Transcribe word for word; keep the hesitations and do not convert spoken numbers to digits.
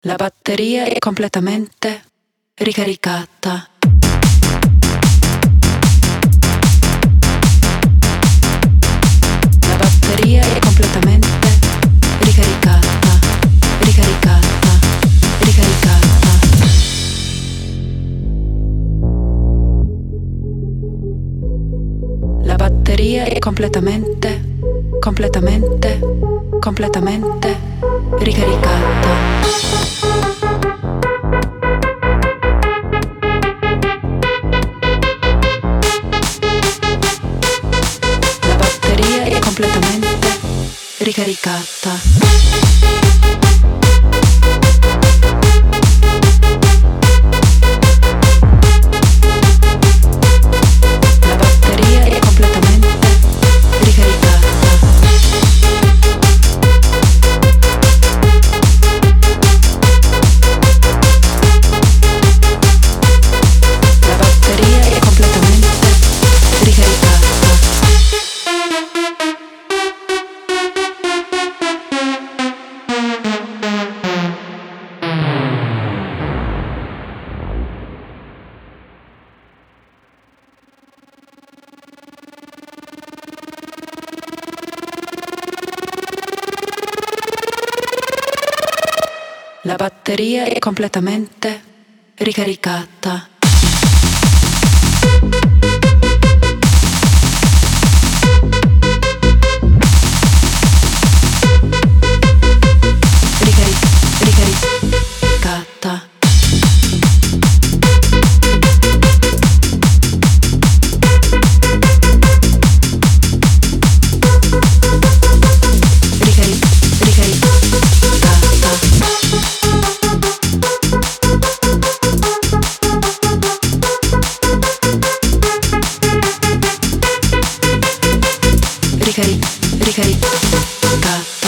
La batteria è completamente ricaricata. La batteria è completamente ricaricata, ricaricata, ricaricata. La batteria è completamente, completamente, completamente ricaricata. Completamente ricaricata. La batteria è completamente ricaricata. La batteria è completamente ricaricata. La batteria è completamente ricaricata. Ricari- ricaricata. Ricari- ricaricata. Ricari- ricaricata.